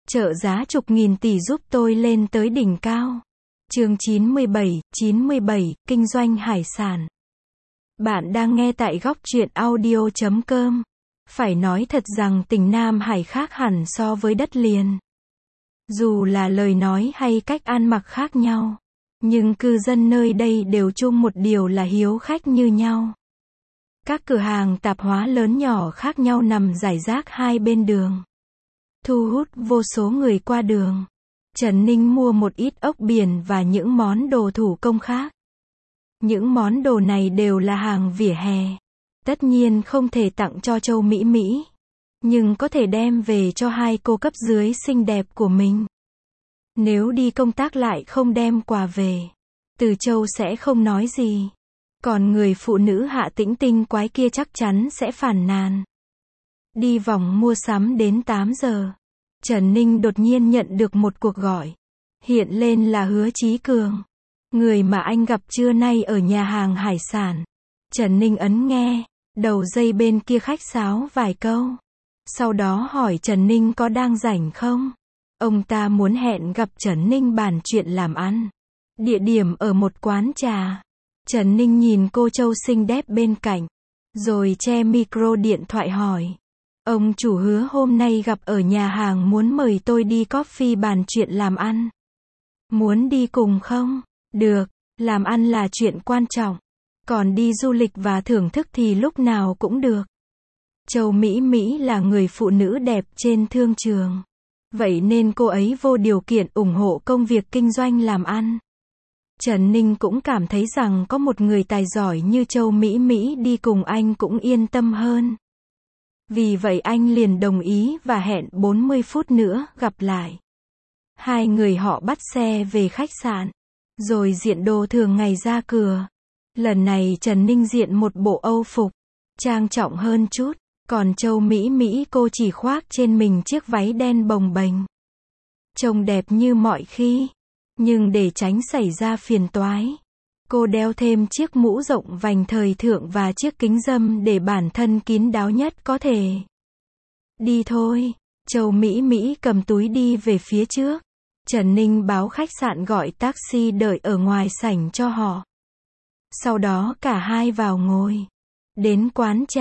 Trợ giá chục nghìn tỷ giúp tôi lên tới đỉnh cao. Chương 97, Kinh doanh hải sản. Bạn đang nghe tại góc truyện audio.com. Phải nói thật rằng tỉnh Nam Hải khác hẳn so với đất liền. Dù là lời nói hay cách ăn mặc khác nhau, nhưng cư dân nơi đây đều chung một điều là hiếu khách như nhau. Các cửa hàng tạp hóa lớn nhỏ khác nhau nằm rải rác hai bên đường, thu hút vô số người qua đường. Trần Ninh mua một ít ốc biển và những món đồ thủ công khác. Những món đồ này đều là hàng vỉa hè. Tất nhiên không thể tặng cho Châu Mỹ Mỹ, nhưng có thể đem về cho hai cô cấp dưới xinh đẹp của mình. Nếu đi công tác lại không đem quà về, Từ Châu sẽ không nói gì. Còn người phụ nữ Hạ Tĩnh tinh quái kia chắc chắn sẽ phàn nàn. Đi vòng mua sắm đến 8 giờ. Trần Ninh đột nhiên nhận được một cuộc gọi. Hiện lên là Hứa Chí Cường, người mà anh gặp trưa nay ở nhà hàng hải sản. Trần Ninh ấn nghe, đầu dây bên kia khách sáo vài câu. Sau đó hỏi Trần Ninh có đang rảnh không? Ông ta muốn hẹn gặp Trần Ninh bàn chuyện làm ăn. Địa điểm ở một quán trà. Trần Ninh nhìn cô Châu xinh đẹp bên cạnh, rồi che micro điện thoại hỏi. Ông chủ Hứa hôm nay gặp ở nhà hàng muốn mời tôi đi coffee bàn chuyện làm ăn. Muốn đi cùng không? Được, làm ăn là chuyện quan trọng. Còn đi du lịch và thưởng thức thì lúc nào cũng được. Châu Mỹ Mỹ là người phụ nữ đẹp trên thương trường. Vậy nên cô ấy vô điều kiện ủng hộ công việc kinh doanh làm ăn. Trần Ninh cũng cảm thấy rằng có một người tài giỏi như Châu Mỹ Mỹ đi cùng anh cũng yên tâm hơn. Vì vậy anh liền đồng ý và hẹn 40 phút nữa gặp lại. Hai người họ bắt xe về khách sạn, rồi diện đồ thường ngày ra cửa. Lần này Trần Ninh diện một bộ Âu phục, trang trọng hơn chút, còn Châu Mỹ Mỹ cô chỉ khoác trên mình chiếc váy đen bồng bềnh. Trông đẹp như mọi khi, nhưng để tránh xảy ra phiền toái, cô đeo thêm chiếc mũ rộng vành thời thượng và chiếc kính râm để bản thân kín đáo nhất có thể. Đi thôi, Châu Mỹ Mỹ cầm túi đi về phía trước. Trần Ninh báo khách sạn gọi taxi đợi ở ngoài sảnh cho họ. Sau đó cả hai vào ngồi. Đến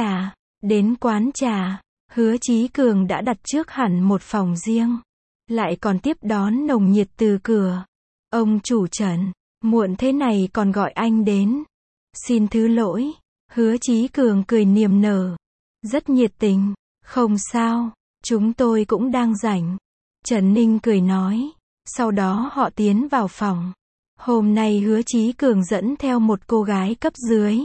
quán trà, Hứa Chí Cường đã đặt trước hẳn một phòng riêng. Lại còn tiếp đón nồng nhiệt từ cửa. Ông chủ Trần, muộn thế này còn gọi anh đến. Xin thứ lỗi. Hứa Chí Cường cười niềm nở, rất nhiệt tình. Không sao, chúng tôi cũng đang rảnh. Trần Ninh cười nói. Sau đó họ tiến vào phòng. Hôm nay Hứa Chí Cường dẫn theo một cô gái cấp dưới.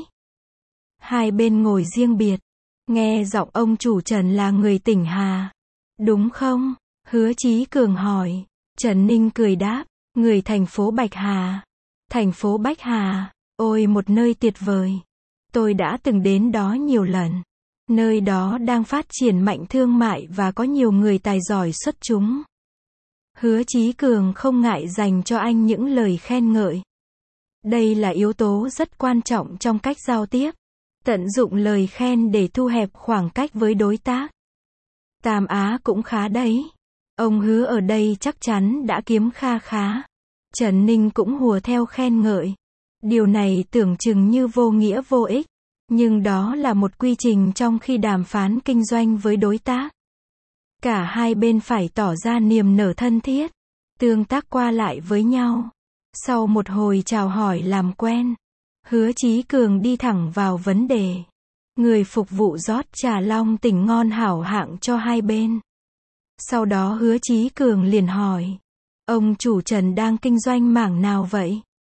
Hai bên ngồi riêng biệt. Nghe giọng ông chủ Trần là người tỉnh Hà. Đúng không? Hứa Chí Cường hỏi. Trần Ninh cười đáp. Người thành phố Bạch Hà. Thành phố Bạch Hà, ôi một nơi tuyệt vời. Tôi đã từng đến đó nhiều lần. Nơi đó đang phát triển mạnh thương mại và có nhiều người tài giỏi xuất chúng. Hứa Chí Cường không ngại dành cho anh những lời khen ngợi. Đây là yếu tố rất quan trọng trong cách giao tiếp. Tận dụng lời khen để thu hẹp khoảng cách với đối tác. Tam Á cũng khá đấy. Ông Hứa ở đây chắc chắn đã kiếm kha khá. Trần Ninh cũng hùa theo khen ngợi. Điều này tưởng chừng như vô nghĩa vô ích, nhưng đó là một quy trình trong khi đàm phán kinh doanh với đối tác. Cả hai bên phải tỏ ra niềm nở thân thiết, tương tác qua lại với nhau. Sau một hồi chào hỏi làm quen, Hứa Chí Cường đi thẳng vào vấn đề. Người phục vụ rót trà long tỉnh ngon hảo hạng cho hai bên. Sau đó Hứa Chí Cường liền hỏi. Ông chủ Trần đang kinh doanh mảng nào vậy?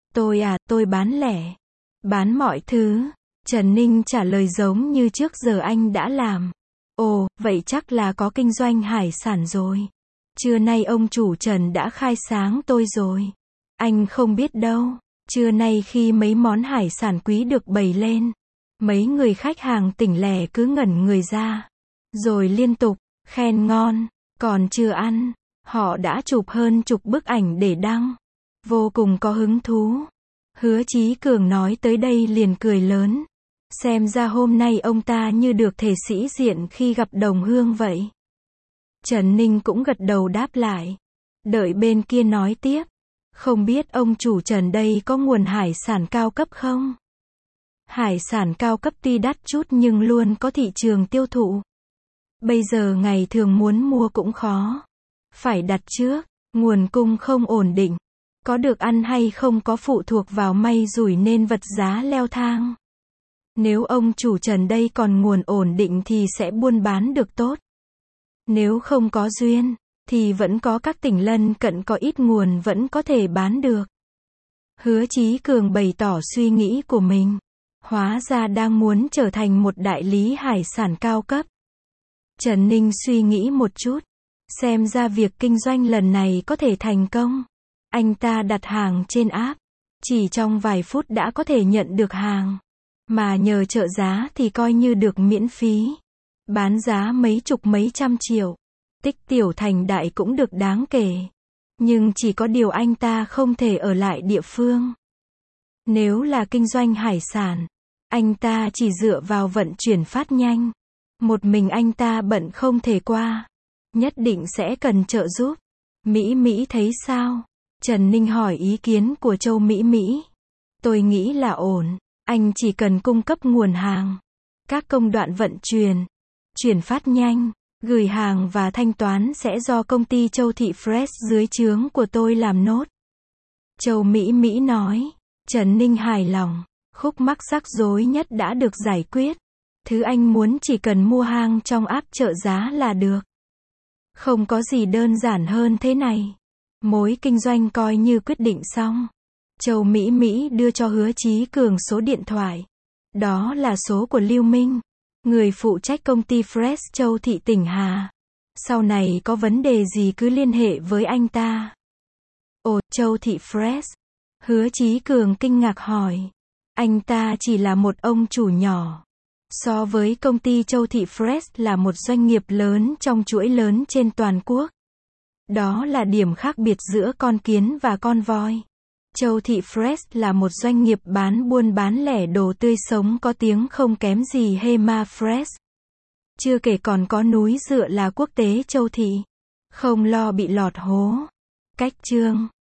Tôi bán lẻ. Bán mọi thứ. Trần Ninh trả lời giống như trước giờ anh đã làm. Ồ, vậy chắc là có kinh doanh hải sản rồi. Trưa nay ông chủ Trần đã khai sáng tôi rồi. Anh không biết đâu. Trưa nay khi mấy món hải sản quý được bày lên, mấy người khách hàng tỉnh lẻ cứ ngẩn người ra. Rồi liên tục khen ngon. Còn chưa ăn, họ đã chụp hơn chục bức ảnh để đăng. Vô cùng có hứng thú. Hứa Chí Cường nói tới đây liền cười lớn. Xem ra hôm nay ông ta như được thể sĩ diện khi gặp đồng hương vậy. Trần Ninh cũng gật đầu đáp lại. Đợi bên kia nói tiếp. Không biết ông chủ Trần đây có nguồn hải sản cao cấp không? Hải sản cao cấp tuy đắt chút nhưng luôn có thị trường tiêu thụ. Bây giờ ngày thường muốn mua cũng khó. Phải đặt trước, nguồn cung không ổn định. Có được ăn hay không có phụ thuộc vào may rủi nên vật giá leo thang. Nếu ông chủ Trần đây còn nguồn ổn định thì sẽ buôn bán được tốt. Nếu không có duyên, thì vẫn có các tỉnh lân cận có ít nguồn vẫn có thể bán được. Hứa Chí Cường bày tỏ suy nghĩ của mình. Hóa ra đang muốn trở thành một đại lý hải sản cao cấp. Trần Ninh suy nghĩ một chút. Xem ra việc kinh doanh lần này có thể thành công. Anh ta đặt hàng trên app. Chỉ trong vài phút đã có thể nhận được hàng. Mà nhờ trợ giá thì coi như được miễn phí. Bán giá mấy chục mấy trăm triệu. Tích tiểu thành đại cũng được đáng kể. Nhưng chỉ có điều anh ta không thể ở lại địa phương. Nếu là kinh doanh hải sản, anh ta chỉ dựa vào vận chuyển phát nhanh. Một mình anh ta bận không thể qua. Nhất định sẽ cần trợ giúp. Mỹ Mỹ thấy sao? Trần Ninh hỏi ý kiến của Châu Mỹ Mỹ. Tôi nghĩ là ổn. Anh chỉ cần cung cấp nguồn hàng. Các công đoạn vận chuyển phát nhanh, gửi hàng và thanh toán sẽ do công ty Châu Thị Fresh dưới trướng của tôi làm nốt. Châu Mỹ Mỹ nói. Trần Ninh hài lòng. Khúc mắc rắc rối nhất đã được giải quyết. Thứ anh muốn chỉ cần mua hàng trong app trợ giá là được. Không có gì đơn giản hơn thế này. Mối kinh doanh coi như quyết định xong. Châu Mỹ Mỹ đưa cho Hứa Chí Cường số điện thoại. Đó là số của Lưu Minh, người phụ trách công ty Fresh Châu Thị tỉnh Hà. Sau này có vấn đề gì cứ liên hệ với anh ta. Ồ, Châu Thị Fresh. Hứa Chí Cường kinh ngạc hỏi. Anh ta chỉ là một ông chủ nhỏ. So với công ty Châu Thị Fresh là một doanh nghiệp lớn trong chuỗi lớn trên toàn quốc. Đó là điểm khác biệt giữa con kiến và con voi. Châu Thị Fresh là một doanh nghiệp buôn bán lẻ đồ tươi sống có tiếng không kém gì Hema Fresh. Chưa kể còn có núi dựa là quốc tế Châu Thị. Không lo bị lọt hố. Cách chương